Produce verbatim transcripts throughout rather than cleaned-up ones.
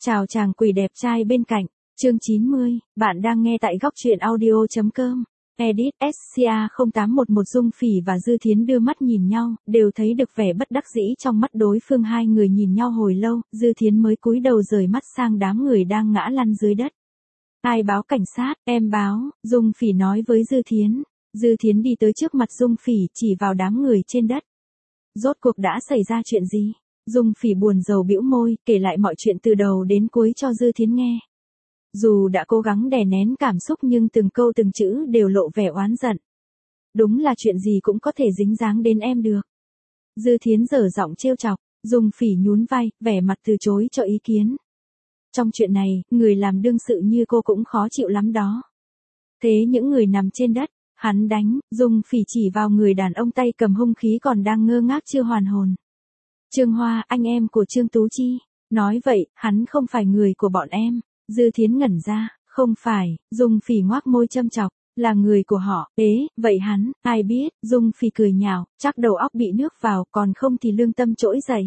Chào chàng quỷ đẹp trai bên cạnh, chương chín mươi, bạn đang nghe tại góc truyện audio.com. Edit ét xê a không tám một một Dung Phỉ và Dư Thiến đưa mắt nhìn nhau, đều thấy được vẻ bất đắc dĩ trong mắt đối phương. Hai người nhìn nhau hồi lâu, Dư Thiến mới cúi đầu rời mắt sang đám người đang ngã lăn dưới đất. Ai báo cảnh sát? Em báo, Dung Phỉ nói với Dư Thiến. Dư Thiến đi tới trước mặt Dung Phỉ, chỉ vào đám người trên đất. Rốt cuộc đã xảy ra chuyện gì? Dung Phỉ buồn rầu bĩu môi, kể lại mọi chuyện từ đầu đến cuối cho Dư Thiến nghe. Dù đã cố gắng đè nén cảm xúc nhưng từng câu từng chữ đều lộ vẻ oán giận. Đúng là chuyện gì cũng có thể dính dáng đến em được. Dư Thiến dở giọng trêu chọc, Dung Phỉ nhún vai, vẻ mặt từ chối cho ý kiến. Trong chuyện này, người làm đương sự như cô cũng khó chịu lắm đó. Thế những người nằm trên đất, hắn đánh, Dung Phỉ chỉ vào người đàn ông tay cầm hung khí còn đang ngơ ngác chưa hoàn hồn. Trương Hoa, anh em của Trương Tú Chi. Nói vậy, hắn không phải người của bọn em. Dư Thiến ngẩn ra, không phải, Dung Phỉ ngoác môi châm chọc, là người của họ. Ế, vậy hắn, ai biết, Dung Phỉ cười nhạo, chắc đầu óc bị nước vào, còn không thì lương tâm trỗi dậy.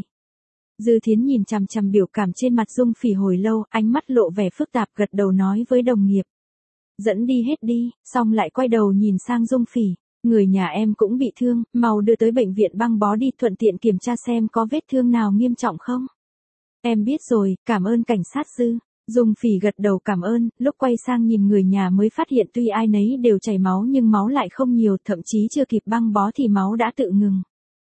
Dư Thiến nhìn chằm chằm biểu cảm trên mặt Dung Phỉ hồi lâu, ánh mắt lộ vẻ phức tạp, gật đầu nói với đồng nghiệp. Dẫn đi hết đi, xong lại quay đầu nhìn sang Dung Phỉ. Người nhà em cũng bị thương, mau đưa tới bệnh viện băng bó đi, thuận tiện kiểm tra xem có vết thương nào nghiêm trọng không. Em biết rồi, cảm ơn cảnh sát Dư. Dung Phỉ gật đầu cảm ơn, lúc quay sang nhìn người nhà mới phát hiện tuy ai nấy đều chảy máu nhưng máu lại không nhiều, thậm chí chưa kịp băng bó thì máu đã tự ngừng.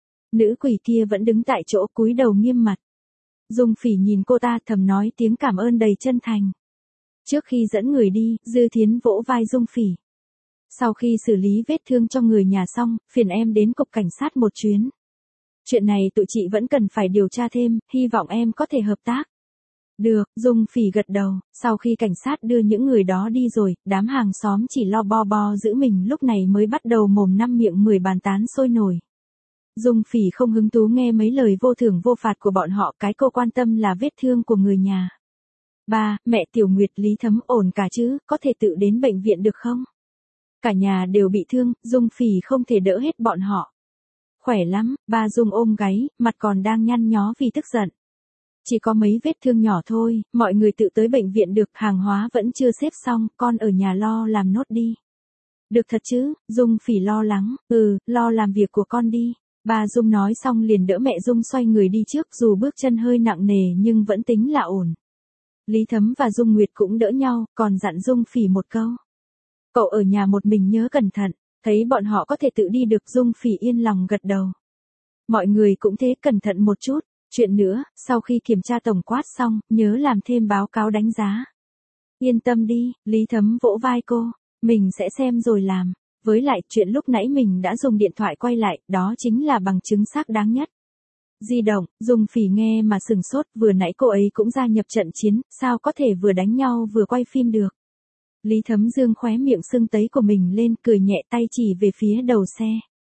Nữ quỷ kia vẫn đứng tại chỗ cúi đầu nghiêm mặt. Dung Phỉ nhìn cô ta thầm nói tiếng cảm ơn đầy chân thành. Trước khi dẫn người đi, Dư Thiến vỗ vai Dung Phỉ. Sau khi xử lý vết thương cho người nhà xong, phiền em đến cục cảnh sát một chuyến. Chuyện này tụi chị vẫn cần phải điều tra thêm, hy vọng em có thể hợp tác. Được, Dung Phỉ gật đầu, sau khi cảnh sát đưa những người đó đi rồi, đám hàng xóm chỉ lo bo bo giữ mình lúc này mới bắt đầu mồm năm miệng mười bàn tán sôi nổi. Dung Phỉ không hứng thú nghe mấy lời vô thưởng vô phạt của bọn họ, cái cô quan tâm là vết thương của người nhà. Ba, mẹ Tiểu Nguyệt Lý Thấm ổn cả chứ, có thể tự đến bệnh viện được không? Cả nhà đều bị thương, Dung Phỉ không thể đỡ hết bọn họ. Khỏe lắm, ba Dung ôm gáy, mặt còn đang nhăn nhó vì tức giận. Chỉ có mấy vết thương nhỏ thôi, mọi người tự tới bệnh viện được, hàng hóa vẫn chưa xếp xong, con ở nhà lo làm nốt đi. Được thật chứ, Dung Phỉ lo lắng, ừ, lo làm việc của con đi. Ba Dung nói xong liền đỡ mẹ Dung xoay người đi trước, dù bước chân hơi nặng nề nhưng vẫn tính là ổn. Lý Thấm và Dung Nguyệt cũng đỡ nhau, còn dặn Dung Phỉ một câu. Cậu ở nhà một mình nhớ cẩn thận, thấy bọn họ có thể tự đi được, Dung Phỉ yên lòng gật đầu. Mọi người cũng thế, cẩn thận một chút. Chuyện nữa, sau khi kiểm tra tổng quát xong, nhớ làm thêm báo cáo đánh giá. Yên tâm đi, Lý Thấm vỗ vai cô, mình sẽ xem rồi làm. Với lại, chuyện lúc nãy mình đã dùng điện thoại quay lại, đó chính là bằng chứng xác đáng nhất. Di động, Dung Phỉ nghe mà sừng sốt, vừa nãy cô ấy cũng gia nhập trận chiến, sao có thể vừa đánh nhau vừa quay phim được. Lý Thấm dương khóe miệng sưng tấy của mình lên, cười nhẹ tay chỉ về phía đầu xe.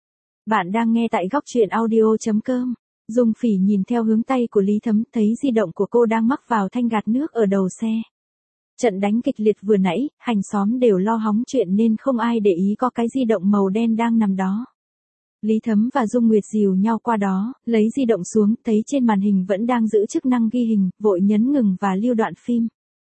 Bạn đang nghe tại góc truyện audio.com. Dung Phỉ nhìn theo hướng tay của Lý Thấm, thấy di động của cô đang mắc vào thanh gạt nước ở đầu xe. Trận đánh kịch liệt vừa nãy, hàng xóm đều lo hóng chuyện nên không ai để ý có cái di động màu đen đang nằm đó. Lý Thấm và Dung Nguyệt dìu nhau qua đó, lấy di động xuống, thấy trên màn hình vẫn đang giữ chức năng ghi hình, vội nhấn ngừng và lưu đoạn phim.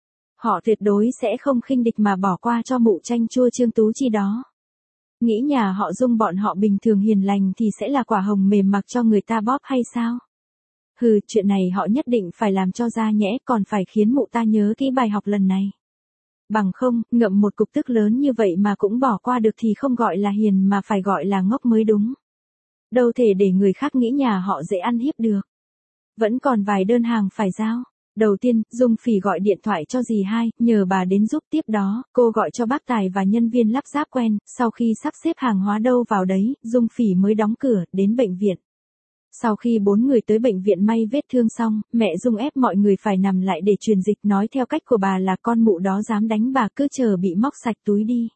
Họ tuyệt đối sẽ không khinh địch mà bỏ qua cho mụ chanh chua Trương Tú Chi đó. Nghĩ nhà họ Dung bọn họ bình thường hiền lành thì sẽ là quả hồng mềm mặc cho người ta bóp hay sao? Hừ, chuyện này họ nhất định phải làm cho ra nhẽ, còn phải khiến mụ ta nhớ kỹ bài học lần này. Bằng không, ngậm một cục tức lớn như vậy mà cũng bỏ qua được thì không gọi là hiền mà phải gọi là ngốc mới đúng. Đâu thể để người khác nghĩ nhà họ dễ ăn hiếp được. Vẫn còn vài đơn hàng phải giao. Đầu tiên, Dung Phỉ gọi điện thoại cho dì hai, nhờ bà đến giúp. Tiếp đó, cô gọi cho bác tài và nhân viên lắp ráp quen, sau khi sắp xếp hàng hóa đâu vào đấy, Dung Phỉ mới đóng cửa, đến bệnh viện. Sau khi bốn người tới bệnh viện may vết thương xong, mẹ Dung ép mọi người phải nằm lại để truyền dịch, nói theo cách của bà là con mụ đó dám đánh bà cứ chờ bị móc sạch túi đi.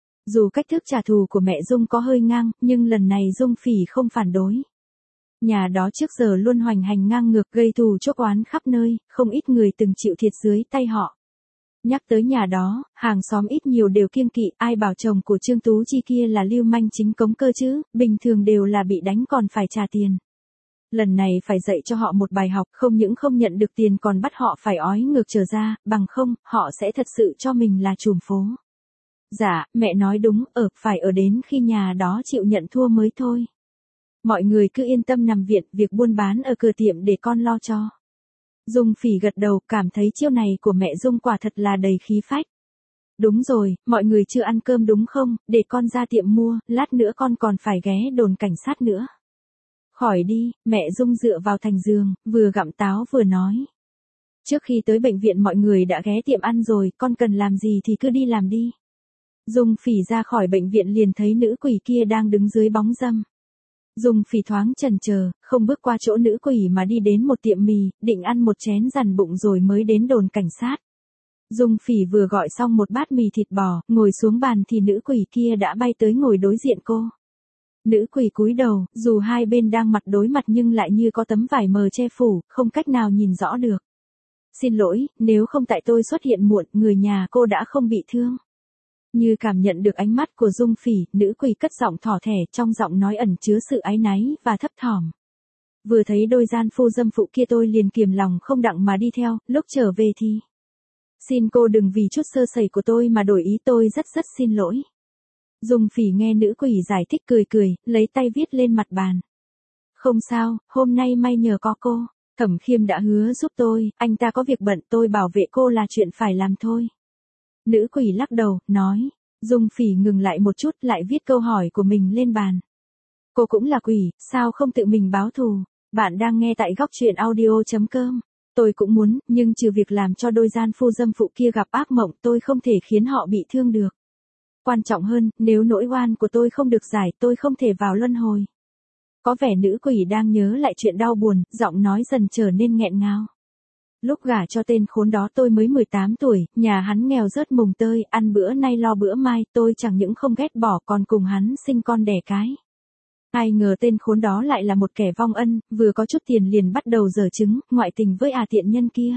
Dù cách thức trả thù của mẹ Dung có hơi ngang, nhưng lần này Dung Phỉ không phản đối. Nhà đó trước giờ luôn hoành hành ngang ngược, gây thù chuốc oán khắp nơi, không ít người từng chịu thiệt dưới tay họ. Nhắc tới nhà đó, hàng xóm ít nhiều đều kiêng kỵ, ai bảo chồng của Trương Tú Chi kia là lưu manh chính cống cơ chứ, bình thường đều là bị đánh còn phải trả tiền. Lần này phải dạy cho họ một bài học, không những không nhận được tiền còn bắt họ phải ói ngược trở ra, bằng không, họ sẽ thật sự cho mình là trùm phố. Dạ, mẹ nói đúng, ở, phải ở đến khi nhà đó chịu nhận thua mới thôi. Mọi người cứ yên tâm nằm viện, việc buôn bán ở cửa tiệm để con lo cho. Dung Phỉ gật đầu, cảm thấy chiêu này của mẹ Dung quả thật là đầy khí phách. Đúng rồi, mọi người chưa ăn cơm đúng không, để con ra tiệm mua, lát nữa con còn phải ghé đồn cảnh sát nữa. Khỏi đi, mẹ Dung dựa vào thành giường, vừa gặm táo vừa nói. Trước khi tới bệnh viện mọi người đã ghé tiệm ăn rồi, con cần làm gì thì cứ đi làm đi. Dung Phỉ ra khỏi bệnh viện liền thấy nữ quỷ kia đang đứng dưới bóng râm. Dung Phỉ thoáng chần chờ, không bước qua chỗ nữ quỷ mà đi đến một tiệm mì, định ăn một chén dằn bụng rồi mới đến đồn cảnh sát. Dung Phỉ vừa gọi xong một bát mì thịt bò, ngồi xuống bàn thì nữ quỷ kia đã bay tới ngồi đối diện cô. Nữ quỷ cúi đầu, dù hai bên đang mặt đối mặt nhưng lại như có tấm vải mờ che phủ, không cách nào nhìn rõ được. Xin lỗi, nếu không tại tôi xuất hiện muộn, người nhà cô đã không bị thương. Như cảm nhận được ánh mắt của Dung Phỉ, nữ quỷ cất giọng thỏ thẻ, trong giọng nói ẩn chứa sự áy náy và thấp thỏm. Vừa thấy đôi gian phu dâm phụ kia tôi liền kiềm lòng không đặng mà đi theo, lúc trở về thì... Xin cô đừng vì chút sơ sẩy của tôi mà đổi ý, tôi rất rất xin lỗi. Dung Phỉ nghe nữ quỷ giải thích cười cười, lấy tay viết lên mặt bàn. Không sao, hôm nay may nhờ có cô, Thẩm Khiêm đã hứa giúp tôi, anh ta có việc bận, tôi bảo vệ cô là chuyện phải làm thôi. Nữ quỷ lắc đầu, nói. Dung Phỉ ngừng lại một chút, lại viết câu hỏi của mình lên bàn. Cô cũng là quỷ, sao không tự mình báo thù? Bạn đang nghe tại góc truyện audio chấm com. Tôi cũng muốn, nhưng trừ việc làm cho đôi gian phu dâm phụ kia gặp ác mộng, tôi không thể khiến họ bị thương được. Quan trọng hơn, nếu nỗi oan của tôi không được giải, tôi không thể vào luân hồi. Có vẻ nữ quỷ đang nhớ lại chuyện đau buồn, giọng nói dần trở nên nghẹn ngào. Lúc gả cho tên khốn đó tôi mới mười tám tuổi, nhà hắn nghèo rớt mùng tơi, ăn bữa nay lo bữa mai, tôi chẳng những không ghét bỏ còn cùng hắn sinh con đẻ cái. Ai ngờ tên khốn đó lại là một kẻ vong ân, vừa có chút tiền liền bắt đầu giở trứng, ngoại tình với à tiện nhân kia.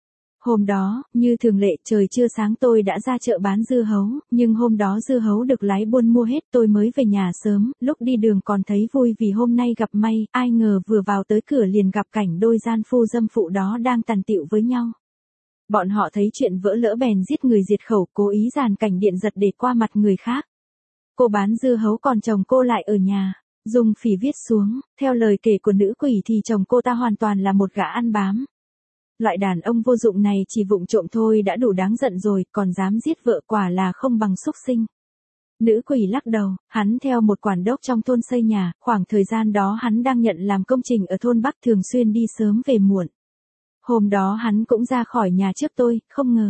Hôm đó, như thường lệ, trời chưa sáng tôi đã ra chợ bán dưa hấu, nhưng hôm đó dưa hấu được lái buôn mua hết, tôi mới về nhà sớm, lúc đi đường còn thấy vui vì hôm nay gặp may, ai ngờ vừa vào tới cửa liền gặp cảnh đôi gian phu dâm phụ đó đang tàn tựu với nhau. Bọn họ thấy chuyện vỡ lỡ bèn giết người diệt khẩu, cố ý dàn cảnh điện giật để qua mặt người khác. Cô bán dưa hấu còn chồng cô lại ở nhà. Dung Phỉ viết xuống, theo lời kể của nữ quỷ thì chồng cô ta hoàn toàn là một gã ăn bám. Loại đàn ông vô dụng này chỉ vụng trộm thôi đã đủ đáng giận rồi, còn dám giết vợ quả là không bằng súc sinh. Nữ quỷ lắc đầu, hắn theo một quản đốc trong thôn xây nhà, khoảng thời gian đó hắn đang nhận làm công trình ở thôn Bắc, thường xuyên đi sớm về muộn. Hôm đó hắn cũng ra khỏi nhà trước tôi, không ngờ.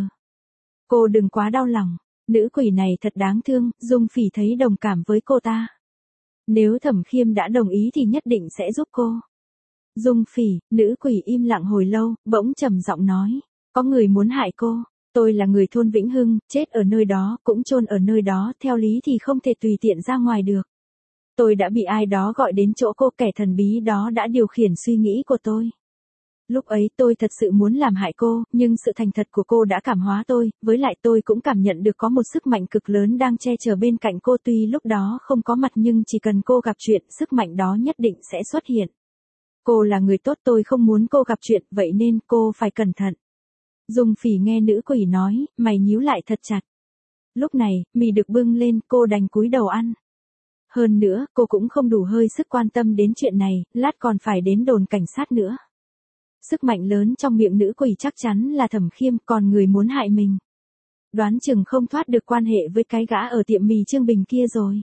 Cô đừng quá đau lòng, nữ quỷ này thật đáng thương, Dung Phỉ thấy đồng cảm với cô ta. Nếu Thẩm Khiêm đã đồng ý thì nhất định sẽ giúp cô. Dung Phỉ, nữ quỷ im lặng hồi lâu, bỗng trầm giọng nói, có người muốn hại cô, tôi là người thôn Vĩnh Hưng, chết ở nơi đó, cũng chôn ở nơi đó, theo lý thì không thể tùy tiện ra ngoài được. Tôi đã bị ai đó gọi đến chỗ cô, kẻ thần bí đó đã điều khiển suy nghĩ của tôi. Lúc ấy tôi thật sự muốn làm hại cô, nhưng sự thành thật của cô đã cảm hóa tôi, với lại tôi cũng cảm nhận được có một sức mạnh cực lớn đang che chở bên cạnh cô, tuy lúc đó không có mặt nhưng chỉ cần cô gặp chuyện, sức mạnh đó nhất định sẽ xuất hiện. Cô là người tốt, tôi không muốn cô gặp chuyện, vậy nên cô phải cẩn thận. Dung Phỉ nghe nữ quỷ nói, mày nhíu lại thật chặt. Lúc này, mì được bưng lên, cô đành cúi đầu ăn. Hơn nữa, cô cũng không đủ hơi sức quan tâm đến chuyện này, lát còn phải đến đồn cảnh sát nữa. Sức mạnh lớn trong miệng nữ quỷ chắc chắn là Thẩm Khiêm, còn người muốn hại mình. Đoán chừng không thoát được quan hệ với cái gã ở tiệm mì Trương Bình kia rồi.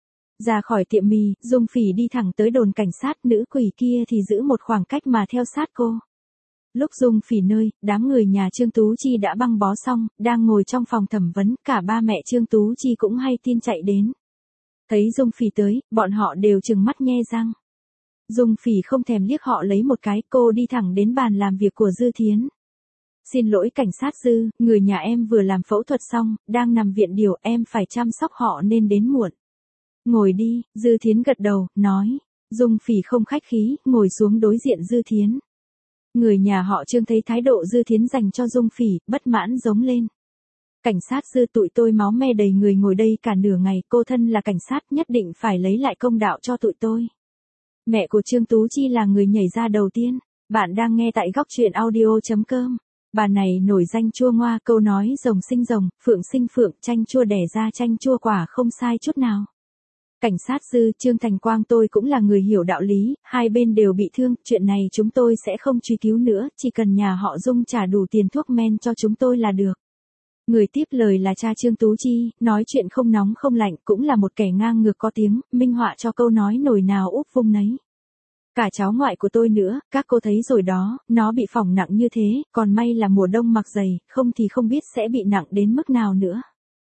Ra khỏi tiệm mì, Dung Phỉ đi thẳng tới đồn cảnh sát, nữ quỷ kia thì giữ một khoảng cách mà theo sát cô. Lúc Dung Phỉ nơi, đám người nhà Trương Tú Chi đã băng bó xong, đang ngồi trong phòng thẩm vấn, cả ba mẹ Trương Tú Chi cũng hay tin chạy đến. Thấy Dung Phỉ tới, bọn họ đều trừng mắt nhe răng. Dung Phỉ không thèm liếc họ lấy một cái, cô đi thẳng đến bàn làm việc của Dư Thiến. Xin lỗi cảnh sát Dư, người nhà em vừa làm phẫu thuật xong, đang nằm viện điều, em phải chăm sóc họ nên đến muộn. Ngồi đi, Dư Thiến gật đầu, nói. Dung Phỉ không khách khí, ngồi xuống đối diện Dư Thiến. Người nhà họ Trương thấy thái độ Dư Thiến dành cho Dung Phỉ, bất mãn giống lên. Cảnh sát Dư, tụi tôi máu me đầy người ngồi đây cả nửa ngày, cô thân là cảnh sát nhất định phải lấy lại công đạo cho tụi tôi. Mẹ của Trương Tú Chi là người nhảy ra đầu tiên. Bạn đang nghe tại góc truyện audio.com. Bà này nổi danh chua ngoa, câu nói rồng sinh rồng, phượng sinh phượng, chanh chua đẻ ra chanh chua, quả không sai chút nào. Cảnh sát sư Trương Thành Quang, tôi cũng là người hiểu đạo lý, hai bên đều bị thương, chuyện này chúng tôi sẽ không truy cứu nữa, chỉ cần nhà họ Dung trả đủ tiền thuốc men cho chúng tôi là được. Người tiếp lời là cha Trương Tú Chi, nói chuyện không nóng không lạnh, cũng là một kẻ ngang ngược có tiếng, minh họa cho câu nói nồi nào úp vung nấy. Cả cháu ngoại của tôi nữa, các cô thấy rồi đó, nó bị phỏng nặng như thế, còn may là mùa đông mặc dày, không thì không biết sẽ bị nặng đến mức nào nữa.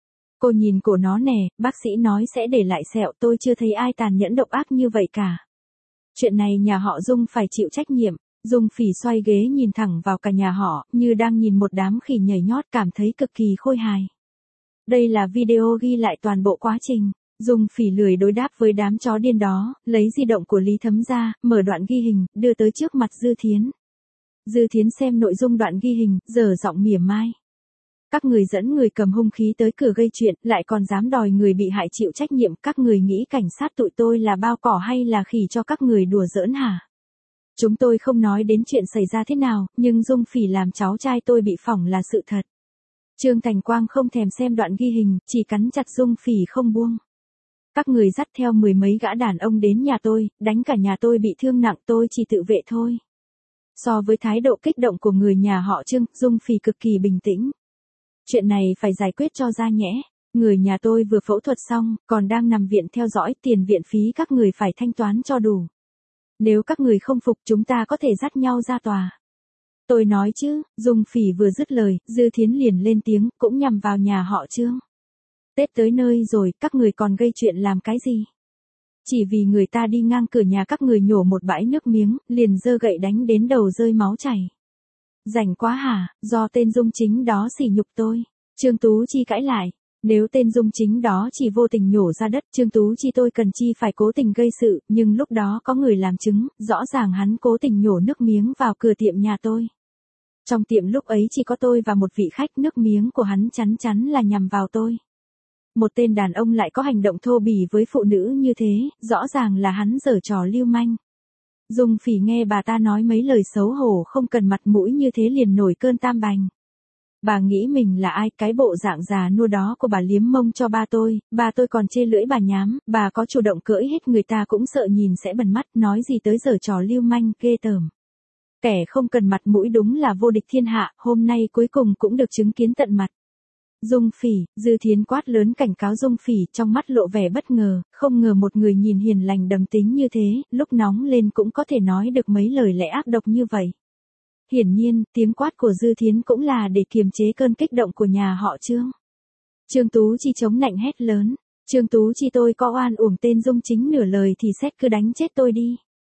Cô nhìn cổ nó nè, bác sĩ nói sẽ để lại sẹo, tôi chưa thấy ai tàn nhẫn độc ác như vậy cả. Chuyện này nhà họ Dung phải chịu trách nhiệm. Dung Phỉ xoay ghế nhìn thẳng vào cả nhà họ, như đang nhìn một đám khỉ nhảy nhót, cảm thấy cực kỳ khôi hài. Đây là video ghi lại toàn bộ quá trình. Dung Phỉ lười đối đáp với đám chó điên đó, lấy di động của Lý Thấm ra, mở đoạn ghi hình, đưa tới trước mặt Dư Thiến. Dư Thiến xem nội dung đoạn ghi hình, dở giọng mỉa mai. Các người dẫn người cầm hung khí tới cửa gây chuyện, lại còn dám đòi người bị hại chịu trách nhiệm, các người nghĩ cảnh sát tụi tôi là bao cỏ hay là khỉ cho các người đùa giỡn hả? Chúng tôi không nói đến chuyện xảy ra thế nào, nhưng Dung Phỉ làm cháu trai tôi bị phỏng là sự thật. Trương Thành Quang không thèm xem đoạn ghi hình, chỉ cắn chặt Dung Phỉ không buông. Các người dắt theo mười mấy gã đàn ông đến nhà tôi, đánh cả nhà tôi bị thương nặng, tôi chỉ tự vệ thôi. So với thái độ kích động của người nhà họ Trương, Dung Phỉ cực kỳ bình tĩnh. Chuyện này phải giải quyết cho ra nhẽ. Người nhà tôi vừa phẫu thuật xong, còn đang nằm viện theo dõi, tiền viện phí các người phải thanh toán cho đủ. Nếu các người không phục, chúng ta có thể dắt nhau ra tòa. Tôi nói chứ, Dung Phỉ vừa dứt lời, Dư Thiến liền lên tiếng, cũng nhằm vào nhà họ Trương. Tết tới nơi rồi, các người còn gây chuyện làm cái gì? Chỉ vì người ta đi ngang cửa nhà các người nhổ một bãi nước miếng, liền giơ gậy đánh đến đầu rơi máu chảy. Rảnh quá hả, do tên Dung Chính đó sỉ nhục tôi. Trương Tú Chi cãi lại. Nếu tên Dung Chính đó chỉ vô tình nhổ ra đất, Trương Tú Chi tôi cần chi phải cố tình gây sự, nhưng lúc đó có người làm chứng, rõ ràng hắn cố tình nhổ nước miếng vào cửa tiệm nhà tôi. Trong tiệm lúc ấy chỉ có tôi và một vị khách, nước miếng của hắn chắn chắn là nhằm vào tôi. Một tên đàn ông lại có hành động thô bỉ với phụ nữ như thế, rõ ràng là hắn giở trò lưu manh. Dung Phỉ nghe bà ta nói mấy lời xấu hổ không cần mặt mũi như thế liền nổi cơn tam bành. Bà nghĩ mình là ai, cái bộ dạng già nua đó của bà liếm mông cho ba tôi, ba tôi còn chê lưỡi bà nhám, bà có chủ động cưỡi hết người ta cũng sợ nhìn sẽ bẩn mắt, nói gì tới giở trò lưu manh, ghê tởm. Kẻ không cần mặt mũi đúng là vô địch thiên hạ, hôm nay cuối cùng cũng được chứng kiến tận mặt. Dung Phỉ, Dư Thiến quát lớn cảnh cáo Dung Phỉ, trong mắt lộ vẻ bất ngờ, không ngờ một người nhìn hiền lành đầm tính như thế, lúc nóng lên cũng có thể nói được mấy lời lẽ ác độc như vậy. Hiển nhiên, tiếng quát của Dư Thiến cũng là để kiềm chế cơn kích động của nhà họ Trương. Trương Tú Chi chống nạnh hét lớn, Trương Tú Chi tôi có oan uổng tên Dung Chính nửa lời thì xét cứ đánh chết tôi đi.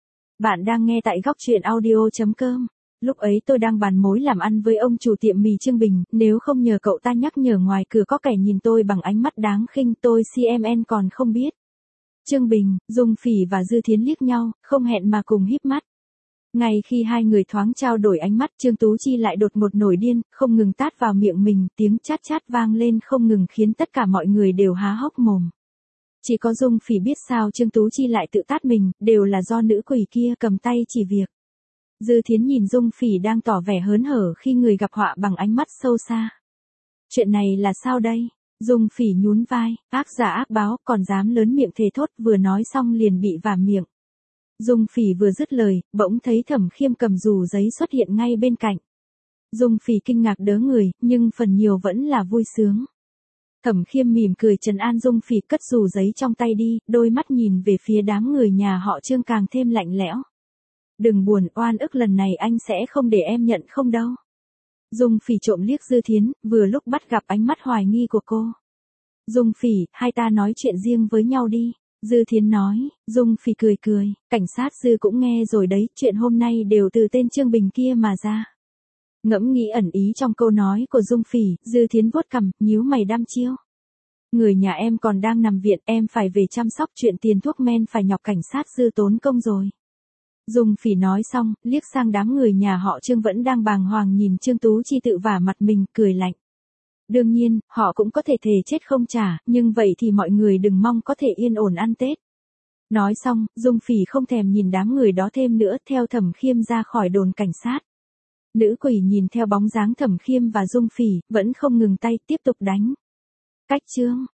Bạn đang nghe tại góc truyện audio.com. Lúc ấy tôi đang bàn mối làm ăn với ông chủ tiệm mì Trương Bình, nếu không nhờ cậu ta nhắc nhở ngoài cửa có kẻ nhìn tôi bằng ánh mắt đáng khinh tôi xê em en còn không biết. Trương Bình, Dung Phỉ và Dư Thiến liếc nhau, không hẹn mà cùng híp mắt. Ngay khi hai người thoáng trao đổi ánh mắt, Trương Tú Chi lại đột ngột nổi điên, không ngừng tát vào miệng mình, tiếng chát chát vang lên không ngừng khiến tất cả mọi người đều há hốc mồm. Chỉ có Dung Phỉ biết sao Trương Tú Chi lại tự tát mình, đều là do nữ quỷ kia cầm tay chỉ việc. Dư Thiến nhìn Dung Phỉ đang tỏ vẻ hớn hở khi người gặp họa bằng ánh mắt sâu xa. Chuyện này là sao đây? Dung Phỉ nhún vai, ác giả ác báo, còn dám lớn miệng thề thốt, vừa nói xong liền bị vả miệng. Dung Phỉ vừa dứt lời, bỗng thấy Thẩm Khiêm cầm dù giấy xuất hiện ngay bên cạnh. Dung Phỉ kinh ngạc đớ người, nhưng phần nhiều vẫn là vui sướng. Thẩm Khiêm mỉm cười trấn an Dung Phỉ, cất dù giấy trong tay đi, đôi mắt nhìn về phía đám người nhà họ Trương càng thêm lạnh lẽo. Đừng buồn, oan ức lần này anh sẽ không để em nhận không đâu. Dung Phỉ trộm liếc Dư Thiến, vừa lúc bắt gặp ánh mắt hoài nghi của cô. Dung Phỉ, hai ta nói chuyện riêng với nhau đi. Dư Thiến nói. Dung Phỉ cười cười, cảnh sát Dư cũng nghe rồi đấy, chuyện hôm nay đều từ tên Trương Bình kia mà ra. Ngẫm nghĩ ẩn ý trong câu nói của Dung Phỉ, Dư Thiến vuốt cằm, nhíu mày đăm chiêu. Người nhà em còn đang nằm viện, em phải về chăm sóc, chuyện tiền thuốc men phải nhọc cảnh sát Dư tốn công rồi. Dung Phỉ nói xong, liếc sang đám người nhà họ Trương vẫn đang bàng hoàng nhìn Trương Tú Chi tự vả mặt mình, cười lạnh. Đương nhiên, họ cũng có thể thề chết không trả, nhưng vậy thì mọi người đừng mong có thể yên ổn ăn Tết. Nói xong, Dung Phỉ không thèm nhìn đám người đó thêm nữa, theo Thẩm Khiêm ra khỏi đồn cảnh sát. Nữ quỷ nhìn theo bóng dáng Thẩm Khiêm và Dung Phỉ, vẫn không ngừng tay, tiếp tục đánh. Cách chương